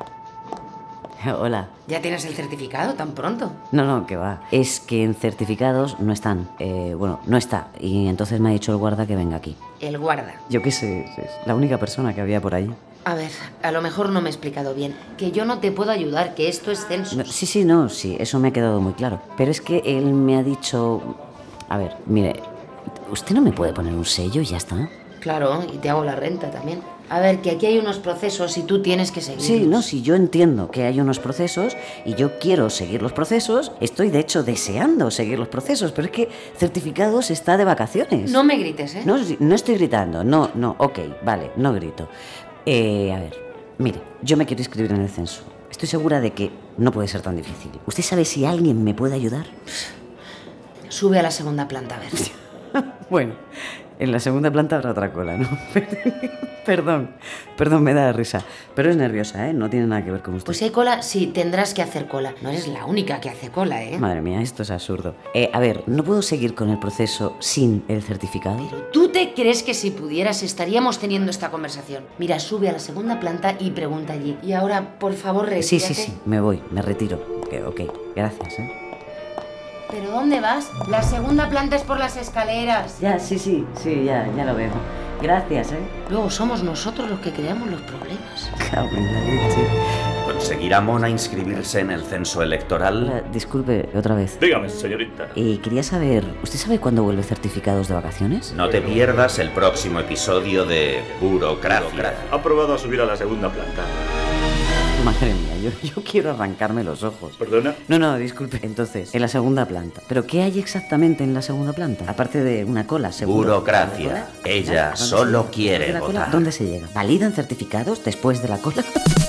Hola. ¿Ya tienes el certificado tan pronto? No, no, que va. Es que en certificados no están. Eh, bueno, no está. Y entonces me ha dicho el guarda que venga aquí. El guarda. Yo qué sé, es la única persona que había por ahí. A ver, a lo mejor no me he explicado bien. Que yo no te puedo ayudar, que esto es censo. No, sí, sí, no, sí, eso me ha quedado muy claro. Pero es que él me ha dicho... A ver, mire, ¿usted no me puede poner un sello y ya está? Claro, y te hago la renta también. A ver, que aquí hay unos procesos y tú tienes que seguirlos. Sí, no, sí, yo entiendo que hay unos procesos y yo quiero seguir los procesos. Estoy, de hecho, deseando seguir los procesos, pero es que certificados está de vacaciones. No me grites, ¿eh? No, no estoy gritando, no, no, ok, vale, no grito. Eh, a ver, mire, yo me quiero inscribir en el censo. Estoy segura de que no puede ser tan difícil. ¿Usted sabe si alguien me puede ayudar? Sube a la segunda planta, a ver. Bueno, en la segunda planta habrá otra cola, ¿no? Perdón, perdón, me da risa. Pero es nerviosa, ¿eh? No tiene nada que ver con usted. Pues si hay cola, sí, tendrás que hacer cola. No eres la única que hace cola, ¿eh? Madre mía, esto es absurdo. Eh, a ver, ¿no puedo seguir con el proceso sin el certificado? Pero tú te crees que si pudieras estaríamos teniendo esta conversación. Mira, sube a la segunda planta y pregunta allí. Y ahora, por favor, retírate. Sí, sí, sí, me voy, me retiro. Okay, ok, gracias, ¿eh? ¿Pero dónde vas? La segunda planta es por las escaleras. Ya, sí, sí, sí, ya, ya lo veo. Gracias, ¿eh? Luego somos nosotros los que creamos los problemas. Cago en la leche. ¿Conseguirá Mona inscribirse en el censo electoral? Hola, disculpe, otra vez. Dígame, señorita. Eh, quería saber, ¿usted sabe cuándo vuelve certificados de vacaciones? No te pierdas el próximo episodio de Burocracia. Ha probado a subir a la segunda planta. Madre mía, yo, yo quiero arrancarme los ojos. ¿Perdona? No, no, disculpe. Entonces, en la segunda planta. ¿Pero qué hay exactamente en la segunda planta? Aparte de una cola, seguro. Burocracia. Ella solo quiere votar. ¿Dónde se llega? ¿Validan certificados después de la cola?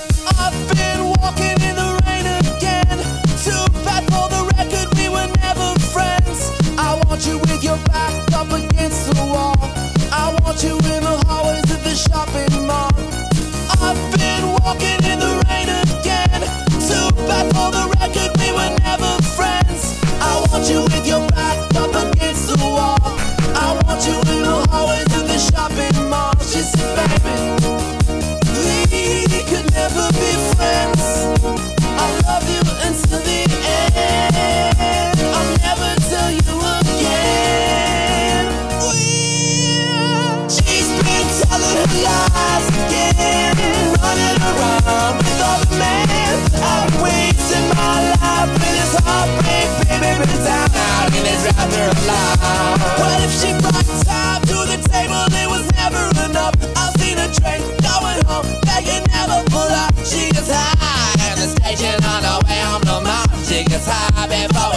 You with your back up against the wall. I want you in the hallways of the shopping mall. She said, baby, we could never be friends. I love you until the end. I'll never tell you again. We, she's been telling her lies again, running around with all the men. I'm wasting my life with this heartbreak, baby, but it's out now and it's rather alive. What if she brought time to the table? It was never enough. I've seen her train going home, begging never pull up. She gets high at the station on her way home. No more, she gets high before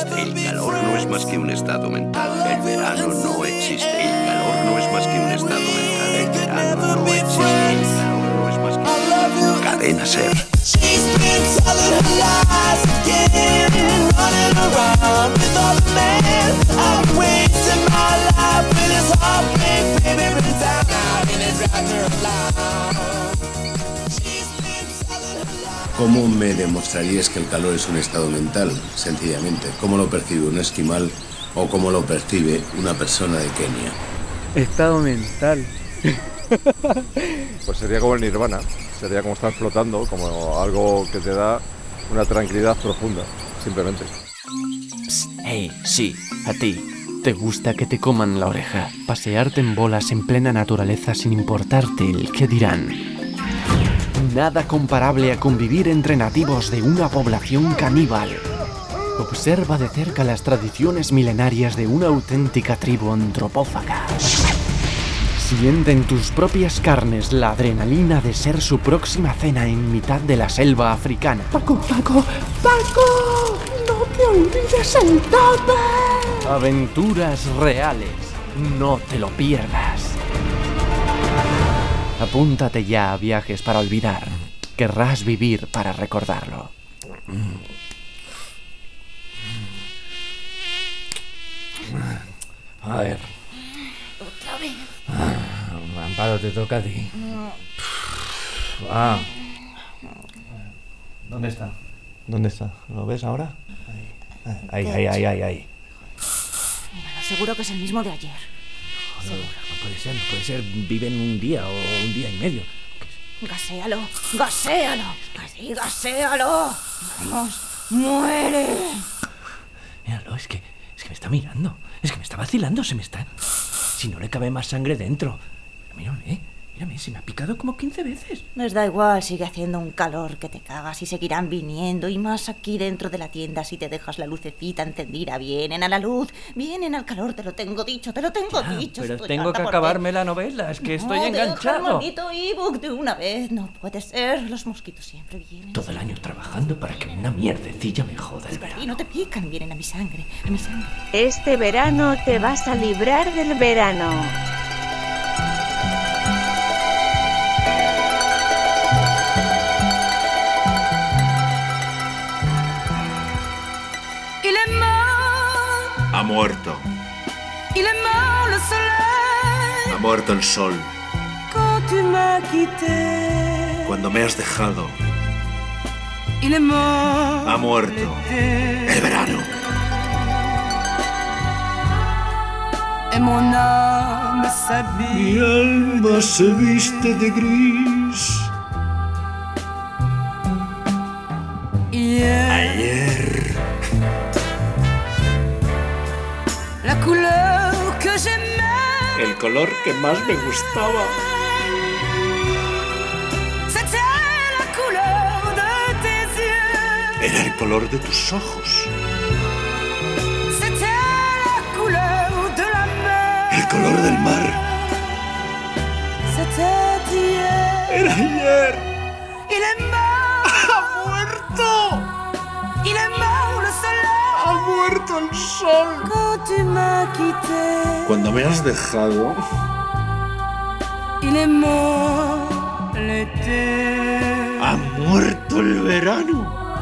existe. El calor no es más que un estado mental. El verano no existe. El calor no es más que un estado mental. El verano no existe. El calor no es más que un... Cadena Ser. She's been telling her lies again, running around with all the men. I'm wasting my life with this heartbreak, baby, but it's out now and it drives her alive. She's been telling her lies. ¿Cómo me demostrarías que el calor es un estado mental? Sencillamente, ¿cómo lo percibe un esquimal o cómo lo percibe una persona de Kenia? Estado mental. Pues sería como el nirvana, sería como estar flotando, como algo que te da una tranquilidad profunda, simplemente. Psst, hey, sí, a ti. ¿Te gusta que te coman la oreja? Pasearte en bolas en plena naturaleza sin importarte el qué dirán. Nada comparable a convivir entre nativos de una población caníbal. Observa de cerca las tradiciones milenarias de una auténtica tribu antropófaga. Siente en tus propias carnes la adrenalina de ser su próxima cena en mitad de la selva africana. Paco, Paco, Paco, no te olvides el tope. Aventuras reales, no te lo pierdas. Apúntate ya a Viajes para Olvidar. Querrás vivir para recordarlo. A ver. Otra vez. Ah, Amparo, te toca a ti. Ah. ¿Dónde está? ¿Dónde está? ¿Lo ves ahora? Ahí, ahí, ahí, ahí, ahí. Bueno, seguro que es el mismo de ayer. Joder, no puede ser, no puede ser. Viven un día o un día y medio. Gaséalo, gaséalo, así, gaséalo. Vamos, muere. Míralo, es que, es que me está mirando. Es que me está vacilando, se me está... Si no le cabe más sangre dentro. Mírame, mírame, se me ha picado como quince veces. Les da igual, sigue haciendo un calor que te cagas y seguirán viniendo. Y más aquí dentro de la tienda si te dejas la lucecita encendida. Vienen a la luz, vienen al calor, te lo tengo dicho, te lo tengo Ya, dicho. pero estoy tengo harta que por acabarme ti. la novela, es que estoy No, deja el enganchado. maldito ebook de una vez, no puede ser. Los mosquitos siempre vienen. Todo el año trabajando para que una mierdecilla me joda el verano. Y no te pican, vienen a mi sangre, a mi sangre. Este verano te vas a librar del verano. Il est mort, Ha muerto. il est mort le soleil. Ha muerto el sol. Quand tu m'as quitté, Cuando me has dejado. il est mort. Ha muerto. El verano. Et mon âme s'habille. Mi alma se viste de gris. Hier, Ayer. la couleur que j'aimais, El color que más me gustaba. c'était la couleur de tes yeux. Era el color de tus ojos. C'était la couleur de la mer. El color del mar. C'était hier. Era ayer. Il est mort. Ha muerto. Il est mort le soleil. Ha muerto el sol. Quand tu m'as quitté, Cuando me has dejado. il est mort l'été. Ha muerto el verano.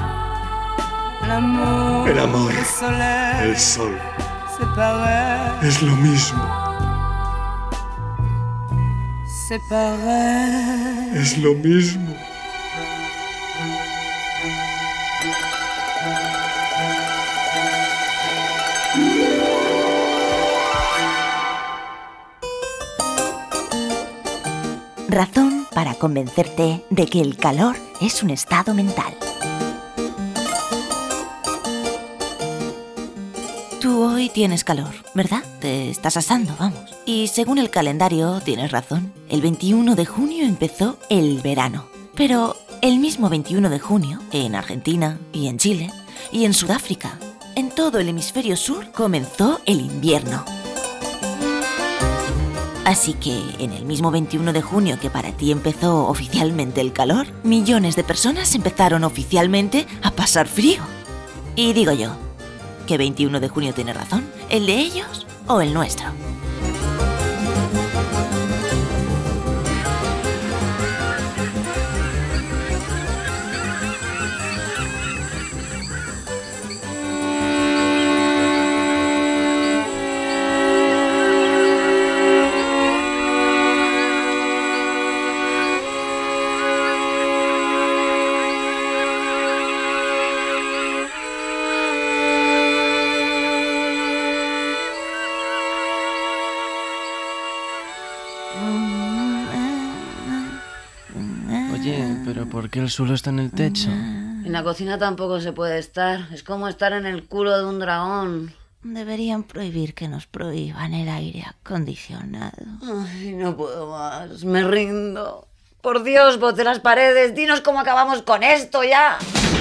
L'amour, El amor. le soleil, El sol. c'est pareil, Es lo mismo. c'est pareil. Es lo mismo. Razón para convencerte de que el calor es un estado mental. Tú hoy tienes calor, ¿verdad? Te estás asando, vamos. Y según el calendario, tienes razón. El veintiuno de junio empezó el verano. Pero el mismo veintiuno de junio, en Argentina y en Chile y en Sudáfrica, en todo el hemisferio sur, comenzó el invierno. Así que, en el mismo veintiuno de junio que para ti empezó oficialmente el calor, millones de personas empezaron oficialmente a pasar frío. Y digo yo, ¿Qué veintiuno de junio tiene razón? ¿El de ellos o el nuestro? Oye, ¿pero por qué el suelo está en el techo? En la cocina tampoco se puede estar. Es como estar en el culo de un dragón. Deberían prohibir que nos prohíban el aire acondicionado. Ay, no puedo más. Me rindo. Por Dios, voz de las paredes, dinos cómo acabamos con esto ya.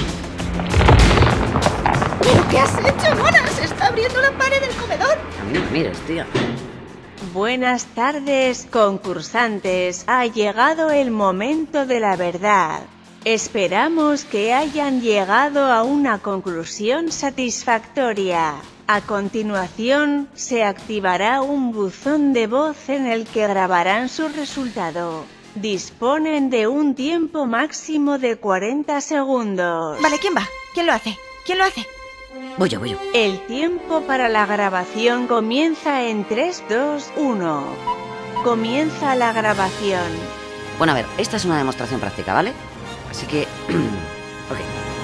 ¿Pero qué has hecho, Mona? Se está abriendo la pared del comedor. A mí no me mires, tía. Buenas tardes, concursantes. Ha llegado el momento de la verdad. Esperamos que hayan llegado a una conclusión satisfactoria. A continuación, se activará un buzón de voz en el que grabarán su resultado. Disponen de un tiempo máximo de cuarenta segundos. Vale, ¿quién va? ¿Quién lo hace? ¿Quién lo hace? Voy yo, voy yo. El tiempo para la grabación comienza en tres, dos, uno. Comienza la grabación. Bueno, a ver, esta es una demostración práctica, ¿vale? Así que... ok.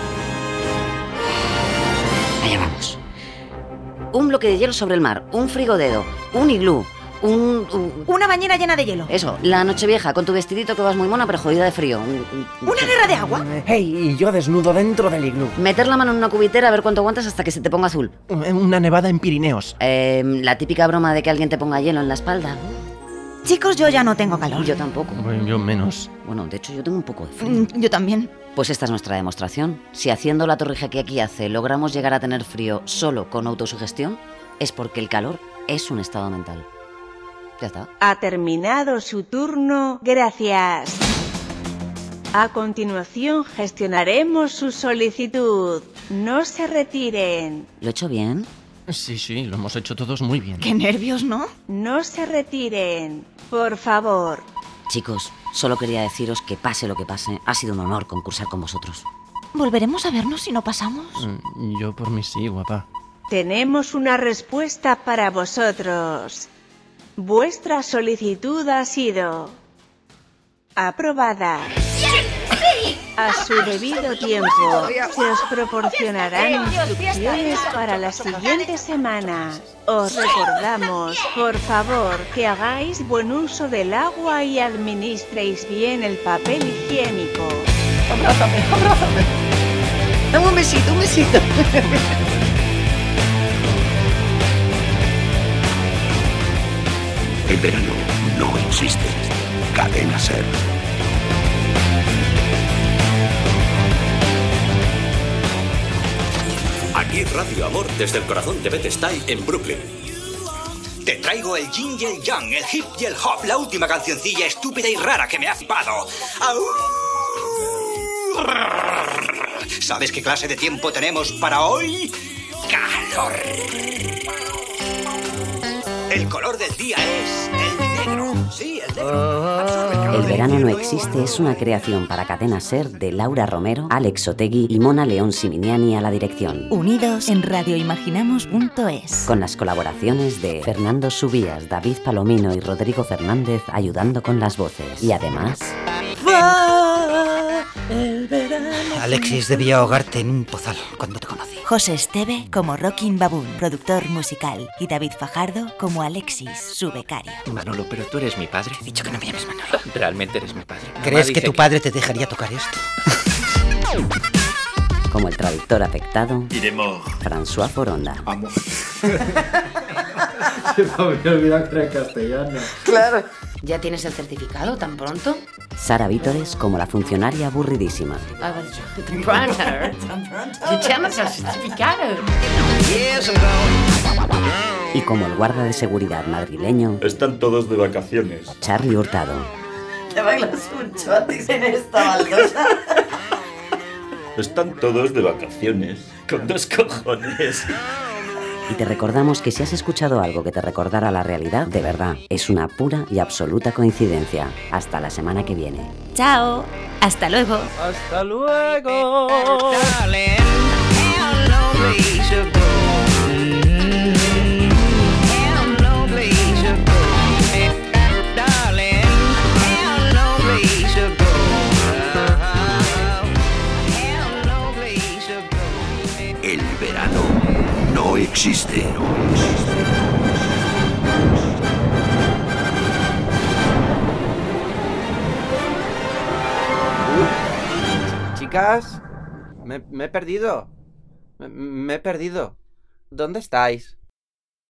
Allá vamos. Un bloque de hielo sobre el mar, un frigodedo, un iglú, un, un... Una bañera llena de hielo. Eso, la Nochevieja, con tu vestidito que vas muy mona pero jodida de frío. Un, un... ¿Una guerra de agua? ¡Hey! Y yo desnudo dentro del iglú. Meter la mano en una cubitera a ver cuánto aguantas hasta que se te ponga azul. Una nevada en Pirineos. Eh, la típica broma de que alguien te ponga hielo en la espalda. Chicos, yo ya no tengo calor. Yo tampoco. Bueno, yo menos. Bueno, de hecho yo tengo un poco de frío. Mm, yo también. Pues esta es nuestra demostración. Si haciendo la torrija que aquí hace logramos llegar a tener frío solo con autosugestión, es porque el calor es un estado mental. Ya está. Ha terminado su turno, gracias. A continuación gestionaremos su solicitud. No se retiren. ¿Lo he hecho bien? Sí, sí, lo hemos hecho todos muy bien. Qué nervios, ¿no? No se retiren, por favor. Chicos, solo quería deciros que pase lo que pase, ha sido un honor concursar con vosotros. ¿Volveremos a vernos si no pasamos? Mm, Yo por mí sí, guapa. Tenemos una respuesta para vosotros. Vuestra solicitud ha sido aprobada. A su debido tiempo se os proporcionarán instrucciones para la siguiente semana. Os recordamos, por favor, que hagáis buen uso del agua y administréis bien el papel higiénico. Abrázame, abrázame. Dame un besito, un besito. El verano no existe. Cadena Ser. Aquí Radio Amor desde el corazón de Bed-Stuy en Brooklyn. Te traigo el yin y el yang, el hip y el hop, la última cancioncilla estúpida y rara que me ha flipado. ¡Au! ¿Sabes qué clase de tiempo tenemos para hoy? ¡Calor! El color del día es el negro. Sí, el negro. El verano no existe es una creación para Cadena Ser de Laura Romero, Alex Otegui y Mona León Siminiani a la dirección. Unidos en radioimaginamos punto es. Con las colaboraciones de Fernando Subías, David Palomino y Rodrigo Fernández ayudando con las voces. Y además... El verano. Alexis debía ahogarte en un pozal cuando te conocí. José Esteve como Rockin' Baboon, productor musical, y David Fajardo como Alexis, su becario. Manolo, pero tú eres mi padre. He dicho que no me llames Manolo. Realmente eres mi padre. ¿Crees que tu padre te dejaría tocar esto? Como el traductor afectado, Iremos. François Foronda. Vamos. Se me había olvidado que era en castellano. Claro. ¿Ya tienes el certificado tan pronto? Sara Vítores como la funcionaria aburridísima. A ver, tan pronto. ¿Ya tienes el certificado? Y como el guarda de seguridad madrileño, Están todos de vacaciones. Charlie Hurtado. Te bailas un chotis en esta baldosa. Están todos de vacaciones. Con dos cojones. Y te recordamos que si has escuchado algo que te recordara la realidad, de verdad, es una pura y absoluta coincidencia. Hasta la semana que viene. Chao. Hasta luego. Hasta luego. El verano no existe. No existe. Chicas, me, me he perdido. Me, me he perdido. ¿Dónde estáis?